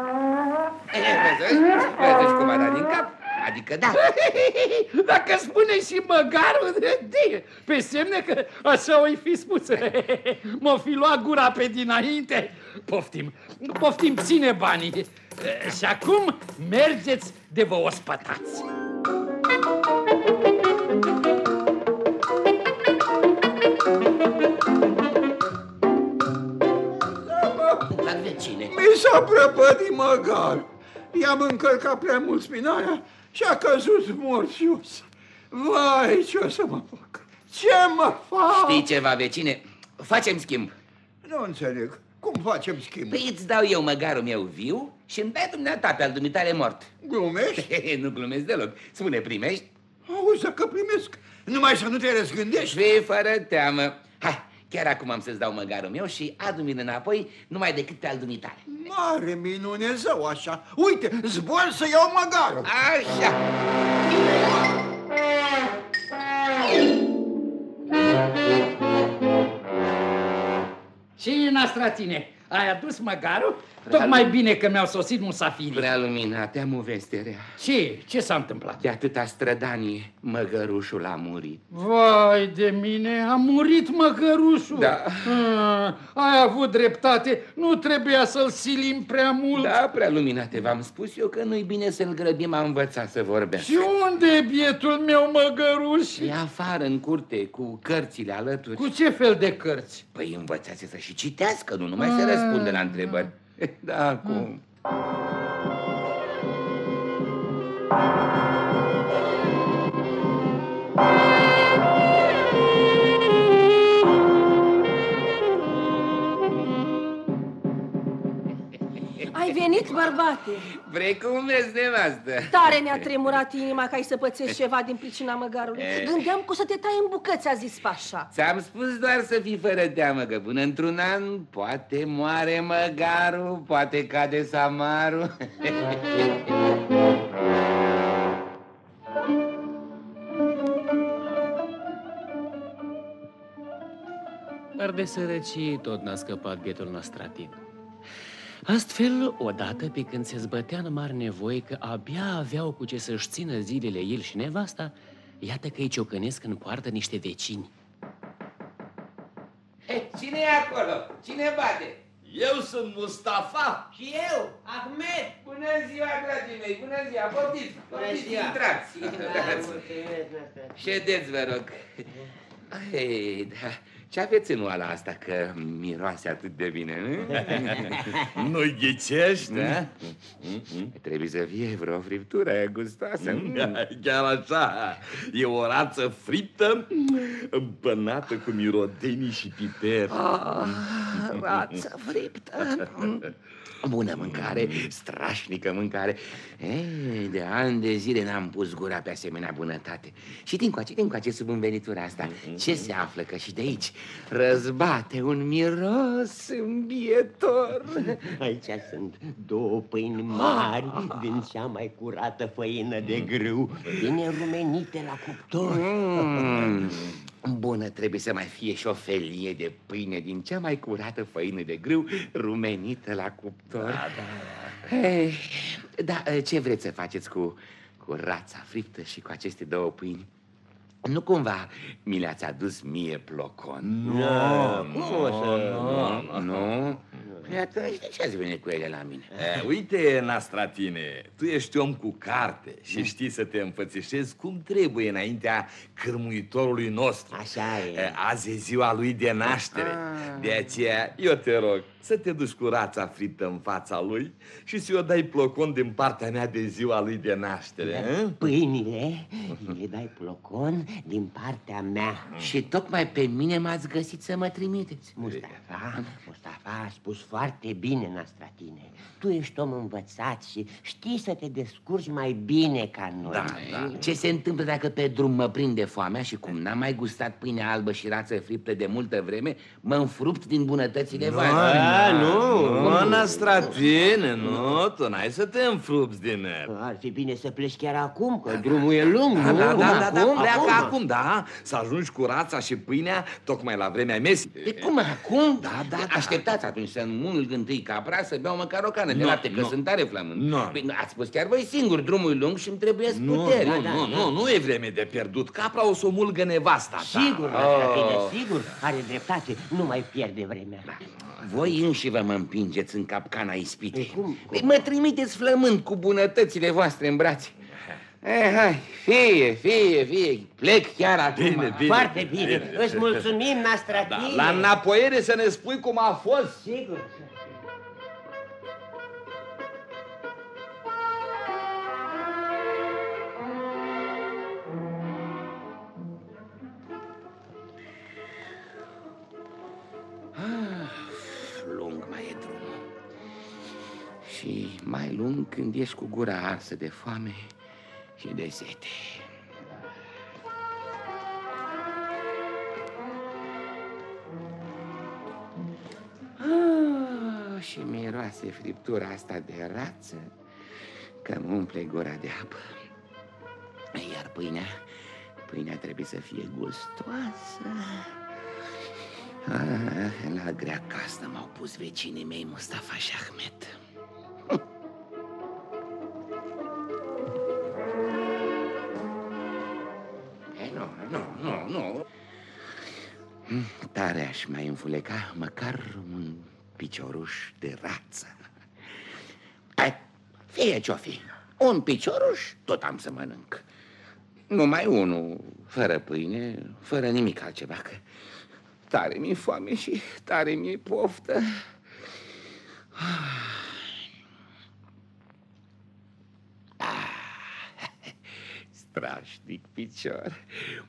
Vedeți cum a dat din cap? Adică da. Dacă spune și măgarul, pe semne că așa o-i fi spus. M-o fi luat gura pe dinainte. Poftim, poftim, ține banii. Și acum mergeți de vă ospătați. Mi s-a prăpădit măgar. I-am încălcat prea mult spinarea și a căzut mort jos. Vai, ce o să mă fac? Ce mă fac? Știi ceva, vecine? Facem schimb. Nu înțeleg. Cum facem schimb? Păi îți dau eu măgarul meu viu și îmi dai dumneata pe al dumitale mort. Glumești? Nu glumesc deloc. Spune, primești? Auzi, că primesc. Numai să nu te răzgândești. Fii fără teamă. Hai, chiar acum am să-ți dau măgarul meu și adu-mi-l înapoi numai decât pe al dumitale. Mare minune, zău, așa. Uite, zbor să iau măgarul. Așa. Și Nastratine, ai adus măgarul? Tocmai bine că mi-au sosit musafirii. Prea luminat, am o veste rea. Ce s-a întâmplat? De atâta strădanie, măgărușul a murit. Vai de mine, a murit măgărușul. Da. Ai avut dreptate, nu trebuia să-l silim prea mult. Da, prea luminate, v-am spus eu că nu-i bine să-l grăbim, a învățat să vorbească. Și unde e bietul meu măgăruș? E afară, în curte, cu cărțile alături. Cu ce fel de cărți? Păi învățați să și citească, nu numai să răspunde la întrebări. Da, acum. Ai venit, bărbate? Vrei cum vezi, nevastă? Tare mi-a tremurat inima că ai să pățești ceva din pricina măgarului. Gândeam că o să te tai în bucăți, a zis pașa. Ți-am spus doar să fii fără teamă, că până într-un an poate moare măgarul, poate cade samarul. Dar de sărăcie tot n-a scăpat bietul Nastratin. Astfel, odată pe când se zbătea în mari nevoi că abia aveau cu ce să-și țină zilele el și nevasta, iată că îi ciocănesc în poartă niște vecini. Cine e acolo? Cine bate? Eu sunt Mustafa. Și eu, Ahmed. Bună ziua, dragii mei, bună ziua, poftiți, intrați. Ședeți, vă rog. Ei, da. Ce aveți în oala asta că miroase atât de bine? Nu ghicești, da? Trebuie să fie vreo friptură gustoasă. Chiar așa. E o rață friptă împănată cu mirodenii și piper. Rață friptă. Bună mâncare, strașnică mâncare. Ei, de ani de zile n-am pus gura pe asemenea bunătate. Și din-coace sub învelitura asta, ce se află că și de aici răzbate un miros îmbietor. Aici sunt 2 pâini mari din cea mai curată făină de grâu, bine rumenite la cuptor. Bună, trebuie să mai fie și o felie de pâine din cea mai curată făină de grâu, rumenită la cuptor. Da, ce vreți să faceți cu rața friptă și cu aceste 2 pâini? Nu cumva mi le-ați adus mie plocon? Nu? Păi atunci de ce ați venit cu ele la mine? Uite, Nastratine, tu ești om cu carte și știi să te înfățișezi cum trebuie înaintea cârmuitorului nostru. Așa e. Azi e ziua lui de naștere. De aceea, eu te rog să te duci cu rața frită în fața lui și să-i dai plocon din partea mea de ziua lui de naștere. Pâinile le dai plocon din partea mea. Și tocmai pe mine m-ați găsit să mă trimiteți. Mustafa a spus foarte foarte bine, Nastratine. Tu ești om învățat și știi să te descurci mai bine ca noi. Da. Ce se întâmplă dacă pe drum mă prinde foamea și cum n-am mai gustat pâine albă și rață friptă de multă vreme, mă înfrupt din bunătățile voastre? Nu, Nastratine, nu, tu n-ai să te înfrupți din el. Ar fi bine să pleci chiar acum, că drumul e lung, nu? Da, pleacă acum, da. Să ajungi cu rața și pâinea tocmai la vremea mesei. De cum acum? Da. Așteptați atunci să înmulg întâi capra, să beau măcar o cană de lapte, că sunt tare flămând. Ați spus chiar voi singur, drumul e lung și îmi trebuie puteri. Nu e vreme de pierdut. Capra o să o mulgă nevasta ta. Sigur, Nastratine, sigur, are dreptate, nu mai pierde vremea. Voi înși mă împingeți în capcana ispitei. Mă trimiteți flămând cu bunătățile voastre în brațe. Hai, fie, plec chiar acum. Bine. Foarte bine, îți mulțumim, Nastratine. La înapoiere să ne spui cum a fost. Sigur. Lung mai e drumul. Și mai lung când ești cu gura arsă de foame și de sete. Și miroase friptura asta de rață, că îmi umple gura de apă. Iar pâinea trebuie să fie gustoasă. La grea casă m-au pus vecinii mei, Mustafa și Ahmed. Nu. Tare aș mai înfuleca măcar un picioruș de rață. Fie ce-o fi, un picioruș tot am să mănânc. Numai unul, fără pâine, fără nimic altceva, că tare mi-e foame și tare mi-e poftă. Strașnic picior.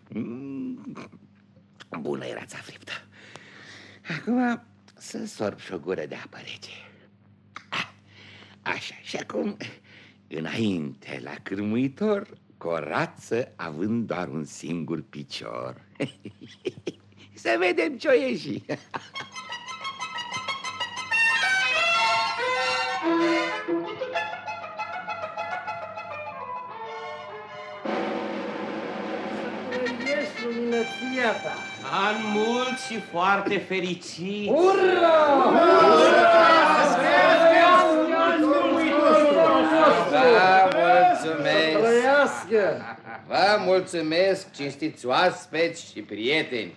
Bună e rața friptă. Acum să sorb și o gură de apă rece. Așa, și acum înainte la cârmuitor, cu o rață având doar un singur picior. Să vedem ce-o ieși. Ești luminăția ta. An mult și foarte fericit. Ura! Vă mulțumesc, cinstiți oaspeți și prieteni.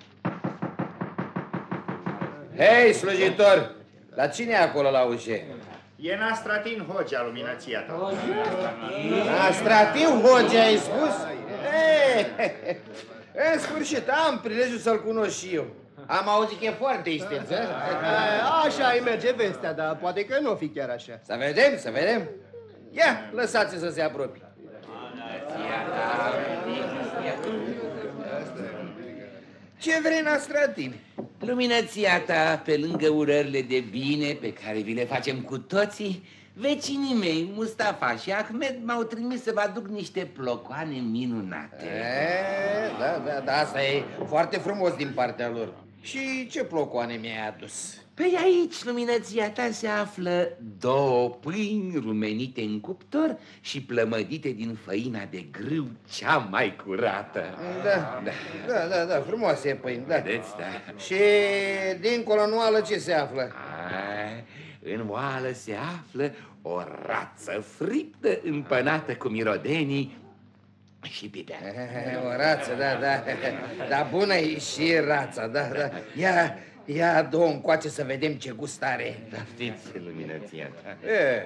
Hei, slujitor, la cine e acolo la ușă? E Nastratin Hogea, luminăția ta. Nastratin Hogea, ai spus? În sfârșit, am prilejul să-l cunosc și eu. Am auzit că e foarte isteț, Așa îi merge vestea, dar poate că nu o fi chiar așa. Să vedem. Ia, lăsați-l să se apropie. Ce vrei, Nastratin? Luminăția ta, pe lângă urările de bine pe care vi le facem cu toții, vecinii mei, Mustafa și Ahmed, m-au trimis să vă aduc niște plocoane minunate. Da, asta e foarte frumos din partea lor. Și ce plocoane mi-ai adus? Păi aici, luminăția ta, se află 2 pâini rumenite în cuptor și plămădite din făina de grâu cea mai curată. Da, frumoase pâini, da. Vedeți, da. Și dincolo în oală ce se află? În oală se află o rață friptă împănată cu mirodenii și pipea. O rață, da. Dar bună e și rața, da. Ia două încoace să vedem ce gust are. Da, știți, luminăția ta.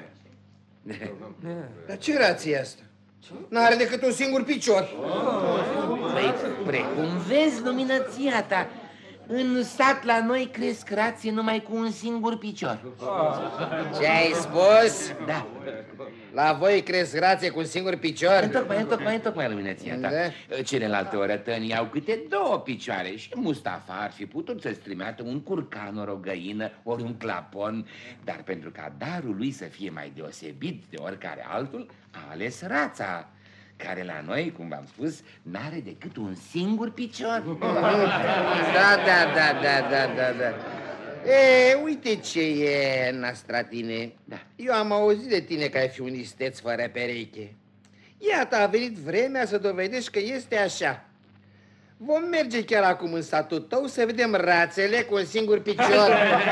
Dar ce rață e asta? N-are decât un singur picior. Păi, precum vezi, luminăția ta, În sat la noi cresc rații numai cu un singur picior. Ce ai spus? Da. La voi cresc rațe cu un singur picior? Întocmai, luminăția ta. Celelalte orătăni au câte 2 picioare și Mustafa ar fi putut să-ți trimeată un curcan, ori o găină, ori un clapon, dar pentru ca darul lui să fie mai deosebit de oricare altul, a ales rața, care la noi, cum v-am spus, n-are decât un singur picior. Da. Uite ce e, Nastratine. Da. Eu am auzit de tine că ai fi un isteț fără pereche. Iată, a venit vremea să dovedești că este așa. Vom merge chiar acum în satul tău să vedem rațele cu un singur picior.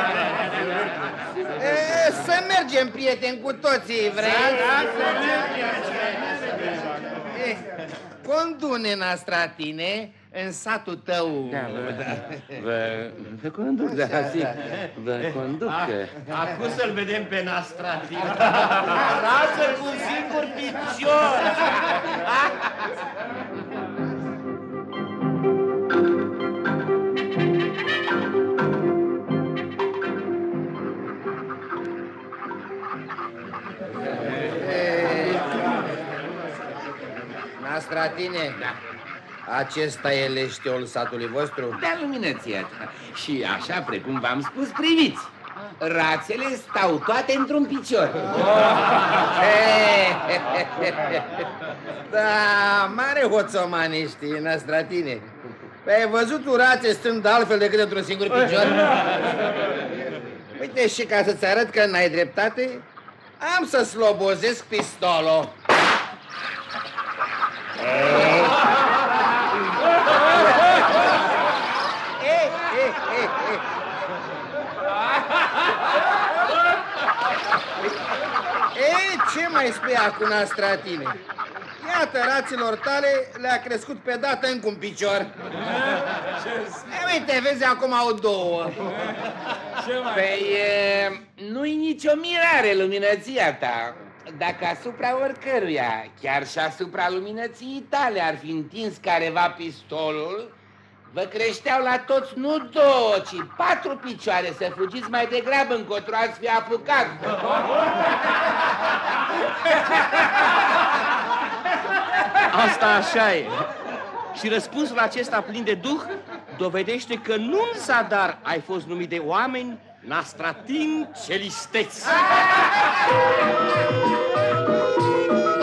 Să mergem, prieteni, cu toții, vrei? Condu-ne, Nastratine, în satul tău. Vă conduc, da, vă conduc. Acum să-l vedem pe Nastratine. Rață cu un singur picior. Nastratine, acesta e leșteul satului vostru? Da, luminăția ta. Și așa, precum v-am spus, priviți. Rațele stau toate într-un picior. Da, mare hoțomaniști, Nastratine. Ai văzut tu rațe stând altfel decât într-un singur picior? Uite, și ca să-ți arăt că n-ai dreptate, am să slobozesc pistolul. Ce mai spui acum, Nastratine? Iată, raților tale le-a crescut pe dată încă un picior. Uite, vezi, acum au 2. Păi, nu-i nicio mirare, luminăția ta. Dacă asupra oricăruia, chiar și asupra luminăției tale, ar fi întins careva pistolul, vă creșteau la toți nu 2, ci 4 picioare, să fugiți mai degrabă încotro ați fi apucat. Asta așa e. Și răspunsul acesta plin de duh dovedește că nu în zadar ai fost numit de oameni Nastratin cel isteț.